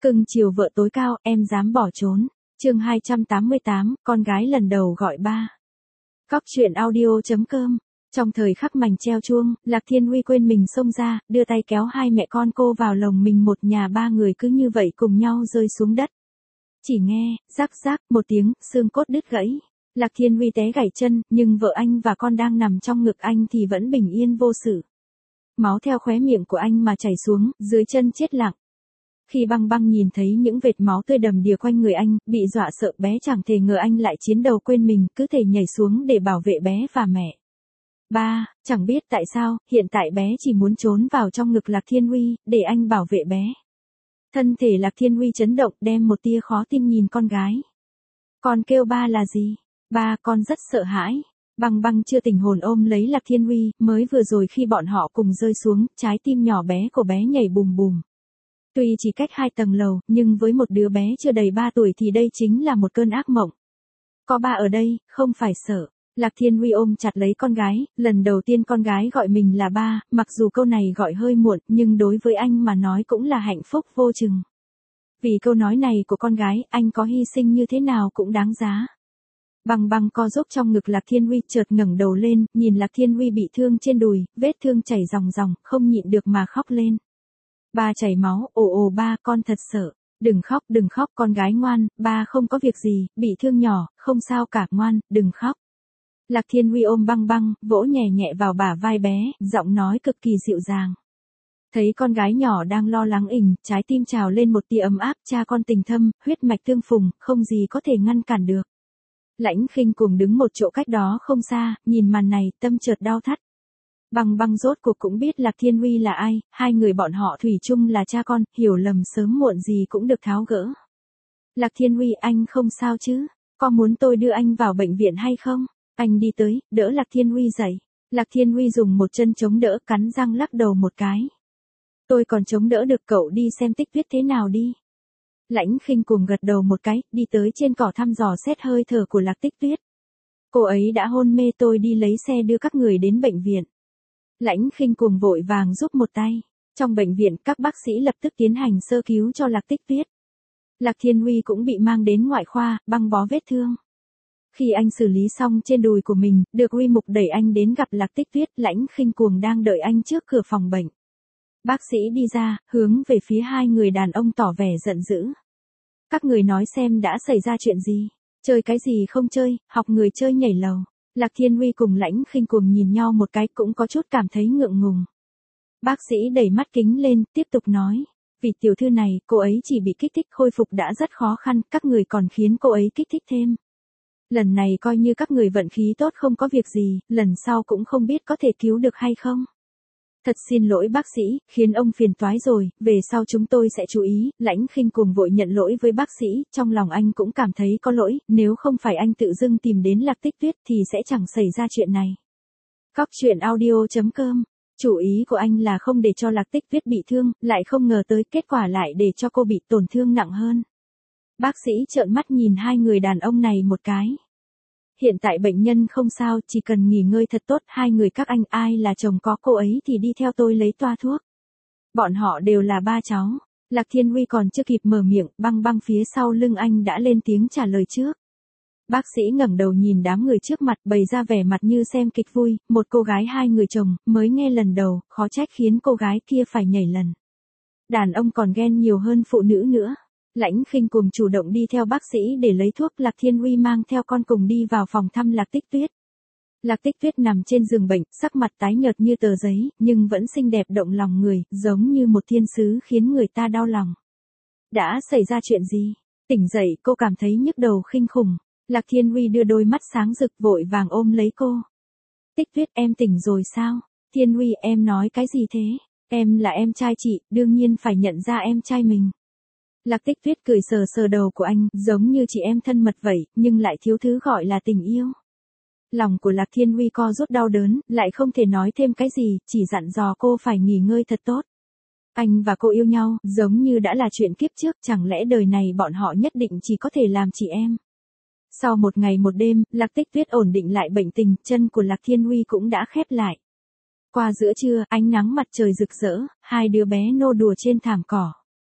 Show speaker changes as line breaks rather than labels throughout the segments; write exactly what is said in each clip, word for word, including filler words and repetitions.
Cưng chiều vợ tối cao, em dám bỏ trốn. Chương hai trăm tám mươi tám, con gái lần đầu gọi ba. Cóc truyện audio chấm com. Trong thời khắc mảnh treo chuông, Lạc Thiên Huy quên mình xông ra, đưa tay kéo hai mẹ con cô vào lồng mình, một nhà ba người cứ như vậy cùng nhau rơi xuống đất. Chỉ nghe, rắc rắc một tiếng, xương cốt đứt gãy. Lạc Thiên Huy té gãy chân, nhưng vợ anh và con đang nằm trong ngực anh thì vẫn bình yên vô sự. Máu theo khóe miệng của anh mà chảy xuống, dưới chân chết lặng. Khi Băng Băng nhìn thấy những vệt máu tươi đầm đìa quanh người anh, bị dọa sợ, bé chẳng thể ngờ anh lại chiến đầu quên mình, cứ thể nhảy xuống để bảo vệ bé và mẹ. Ba, chẳng biết tại sao, hiện tại bé chỉ muốn trốn vào trong ngực Lạc Thiên Huy, để anh bảo vệ bé. Thân thể Lạc Thiên Huy chấn động, đem một tia khó tin nhìn con gái. Con kêu ba là gì? Ba, con rất sợ hãi. Băng Băng chưa tỉnh hồn ôm lấy Lạc Thiên Huy, mới vừa rồi khi bọn họ cùng rơi xuống, trái tim nhỏ bé của bé nhảy bùm bùm. Tuy chỉ cách hai tầng lầu, nhưng với một đứa bé chưa đầy ba tuổi thì đây chính là một cơn ác mộng. Có ba ở đây, không phải sợ. Lạc Thiên Huy ôm chặt lấy con gái, lần đầu tiên con gái gọi mình là ba, mặc dù câu này gọi hơi muộn, nhưng đối với anh mà nói cũng là hạnh phúc vô chừng. Vì câu nói này của con gái, anh có hy sinh như thế nào cũng đáng giá. Băng Băng co giúp trong ngực Lạc Thiên Huy, chợt ngẩng đầu lên, nhìn Lạc Thiên Huy bị thương trên đùi, vết thương chảy ròng ròng, không nhịn được mà khóc lên. Ba chảy máu, ồ ồ ba, con thật sợ. Đừng khóc, đừng khóc con gái ngoan, ba không có việc gì, bị thương nhỏ, không sao cả, ngoan, đừng khóc. Lạc Thiên Huy ôm Băng Băng, vỗ nhẹ nhẹ vào bả vai bé, giọng nói cực kỳ dịu dàng. Thấy con gái nhỏ đang lo lắng ỉnh, trái tim trào lên một tia ấm áp, cha con tình thâm, huyết mạch tương phùng, không gì có thể ngăn cản được. Lãnh Khinh cùng đứng một chỗ cách đó không xa, nhìn màn này, tâm chợt đau thắt. Băng Băng rốt cuộc cũng biết Lạc Thiên Huy là ai, hai người bọn họ thủy chung là cha con, hiểu lầm sớm muộn gì cũng được tháo gỡ. Lạc Thiên Huy, anh không sao chứ? Có muốn tôi đưa anh vào bệnh viện hay không? Anh đi tới, đỡ Lạc Thiên Huy dậy. Lạc Thiên Huy dùng một chân chống đỡ, cắn răng lắc đầu một cái. Tôi còn chống đỡ được, cậu đi xem Tích Tuyết thế nào đi. Lãnh Khinh cùng gật đầu một cái, đi tới trên cỏ thăm dò xét hơi thở của Lạc Tích Tuyết. Cô ấy đã hôn mê, tôi đi lấy xe đưa các người đến bệnh viện. Lãnh Khinh cùng vội vàng giúp một tay. Trong bệnh viện, các bác sĩ lập tức tiến hành sơ cứu cho Lạc Tích Tuyết. Lạc Thiên Huy cũng bị mang đến ngoại khoa, băng bó vết thương. Khi anh xử lý xong trên đùi của mình, được Huy Mục đẩy anh đến gặp Lạc Tích Tuyết, Lãnh Khinh cuồng đang đợi anh trước cửa phòng bệnh. Bác sĩ đi ra, hướng về phía hai người đàn ông tỏ vẻ giận dữ. Các người nói xem đã xảy ra chuyện gì? Chơi cái gì không chơi, học người chơi nhảy lầu. Lạc Thiên Huy cùng Lãnh Khinh cuồng nhìn nhau một cái, cũng có chút cảm thấy ngượng ngùng. Bác sĩ đẩy mắt kính lên, tiếp tục nói. Vì tiểu thư này, cô ấy chỉ bị kích thích, khôi phục đã rất khó khăn, các người còn khiến cô ấy kích thích thêm. Lần này coi như các người vận khí tốt không có việc gì, lần sau cũng không biết có thể cứu được hay không. Thật xin lỗi bác sĩ, khiến ông phiền toái rồi, về sau chúng tôi sẽ chú ý. Lãnh Khinh cùng vội nhận lỗi với bác sĩ, trong lòng anh cũng cảm thấy có lỗi, nếu không phải anh tự dưng tìm đến Lạc Tích Tuyết thì sẽ chẳng xảy ra chuyện này. Cóc truyện audio chấm com. Chủ ý của anh là không để cho Lạc Tích Tuyết bị thương, lại không ngờ tới kết quả lại để cho cô bị tổn thương nặng hơn. Bác sĩ trợn mắt nhìn hai người đàn ông này một cái. Hiện tại bệnh nhân không sao, chỉ cần nghỉ ngơi thật tốt, hai người các anh ai là chồng có cô ấy thì đi theo tôi lấy toa thuốc. Bọn họ đều là ba cháu. Lạc Thiên Huy còn chưa kịp mở miệng, Băng Băng phía sau lưng anh đã lên tiếng trả lời trước. Bác sĩ ngẩng đầu nhìn đám người trước mặt, bày ra vẻ mặt như xem kịch vui, một cô gái hai người chồng, mới nghe lần đầu, khó trách khiến cô gái kia phải nhảy lần. Đàn ông còn ghen nhiều hơn phụ nữ nữa. Lãnh Khinh cùng chủ động đi theo bác sĩ để lấy thuốc, Lạc Thiên Huy mang theo con cùng đi vào phòng thăm Lạc Tích Tuyết. Lạc Tích Tuyết nằm trên giường bệnh, sắc mặt tái nhợt như tờ giấy, nhưng vẫn xinh đẹp động lòng người, giống như một thiên sứ khiến người ta đau lòng. Đã xảy ra chuyện gì? Tỉnh dậy, cô cảm thấy nhức đầu kinh khủng. Lạc Thiên Huy đưa đôi mắt sáng rực vội vàng ôm lấy cô. Tích Tuyết, em tỉnh rồi sao? Thiên Huy, em nói cái gì thế? Em là em trai chị, đương nhiên phải nhận ra em trai mình. Lạc Tích Tuyết cười sờ sờ đầu của anh, giống như chị em thân mật vậy, nhưng lại thiếu thứ gọi là tình yêu. Lòng của Lạc Thiên Huy co rút đau đớn, lại không thể nói thêm cái gì, chỉ dặn dò cô phải nghỉ ngơi thật tốt. Anh và cô yêu nhau, giống như đã là chuyện kiếp trước, chẳng lẽ đời này bọn họ nhất định chỉ có thể làm chị em. Sau một ngày một đêm, Lạc Tích Tuyết ổn định lại bệnh tình, chân của Lạc Thiên Huy cũng đã khép lại. Qua giữa trưa, ánh nắng mặt trời rực rỡ, hai đứa bé nô đùa trên thảm cỏ.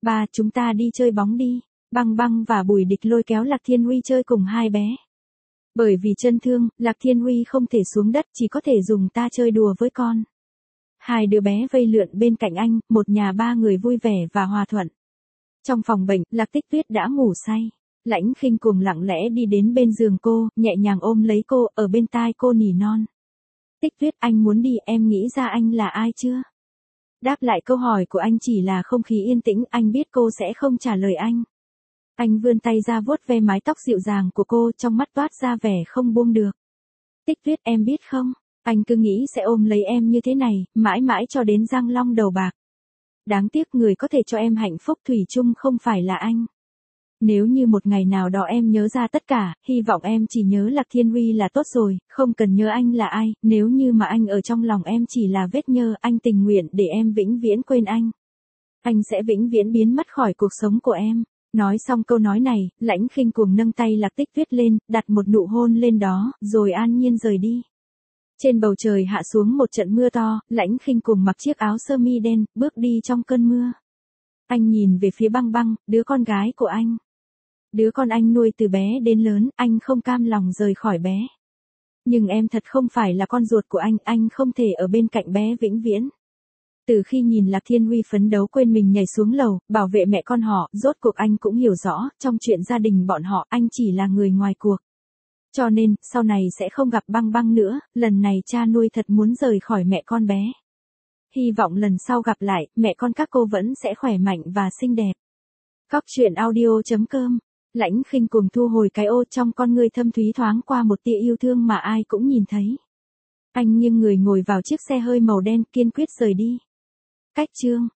Ba, chúng ta đi chơi bóng đi. Băng Băng và Bùi Địch lôi kéo Lạc Thiên Huy chơi cùng hai bé. Bởi vì chân thương, Lạc Thiên Huy không thể xuống đất, chỉ có thể dùng ta chơi đùa với con. Hai đứa bé vây lượn bên cạnh anh, một nhà ba người vui vẻ và hòa thuận. Trong phòng bệnh, Lạc Tích Tuyết đã ngủ say. Lãnh Khinh Cuồng lặng lẽ đi đến bên giường cô, nhẹ nhàng ôm lấy cô, ở bên tai cô nỉ non. Tích Tuyết, anh muốn đi, em nghĩ ra anh là ai chưa? Đáp lại câu hỏi của anh chỉ là không khí yên tĩnh, anh biết cô sẽ không trả lời anh. Anh vươn tay ra vuốt ve mái tóc dịu dàng của cô, trong mắt toát ra vẻ không buông được. Tích Tuyết, em biết không, anh cứ nghĩ sẽ ôm lấy em như thế này, mãi mãi cho đến răng long đầu bạc. Đáng tiếc người có thể cho em hạnh phúc thủy chung không phải là anh. Nếu như một ngày nào đó em nhớ ra tất cả, hy vọng em chỉ nhớ Lạc Thiên Huy là tốt rồi, không cần nhớ anh là ai, nếu như mà anh ở trong lòng em chỉ là vết nhơ, anh tình nguyện để em vĩnh viễn quên anh. Anh sẽ vĩnh viễn biến mất khỏi cuộc sống của em. Nói xong câu nói này, Lãnh Khinh Cuồng nâng tay Lạc Tích Tuyết lên, đặt một nụ hôn lên đó, rồi an nhiên rời đi. Trên bầu trời hạ xuống một trận mưa to, Lãnh Khinh Cuồng mặc chiếc áo sơ mi đen, bước đi trong cơn mưa. Anh nhìn về phía Băng Băng, đứa con gái của anh. Đứa con anh nuôi từ bé đến lớn, anh không cam lòng rời khỏi bé. Nhưng em thật không phải là con ruột của anh, anh không thể ở bên cạnh bé vĩnh viễn. Từ khi nhìn Lạc Thiên Huy phấn đấu quên mình nhảy xuống lầu, bảo vệ mẹ con họ, rốt cuộc anh cũng hiểu rõ, trong chuyện gia đình bọn họ, anh chỉ là người ngoài cuộc. Cho nên, sau này sẽ không gặp Băng Băng nữa, lần này cha nuôi thật muốn rời khỏi mẹ con bé. Hy vọng lần sau gặp lại, mẹ con các cô vẫn sẽ khỏe mạnh và xinh đẹp. Cóc truyện audio chấm com. Lãnh Khinh Cuồng thu hồi cái ô, trong con ngươi thâm thúy thoáng qua một tia yêu thương mà ai cũng nhìn thấy. Anh nghiêng người ngồi vào chiếc xe hơi màu đen, kiên quyết rời đi. Cách chương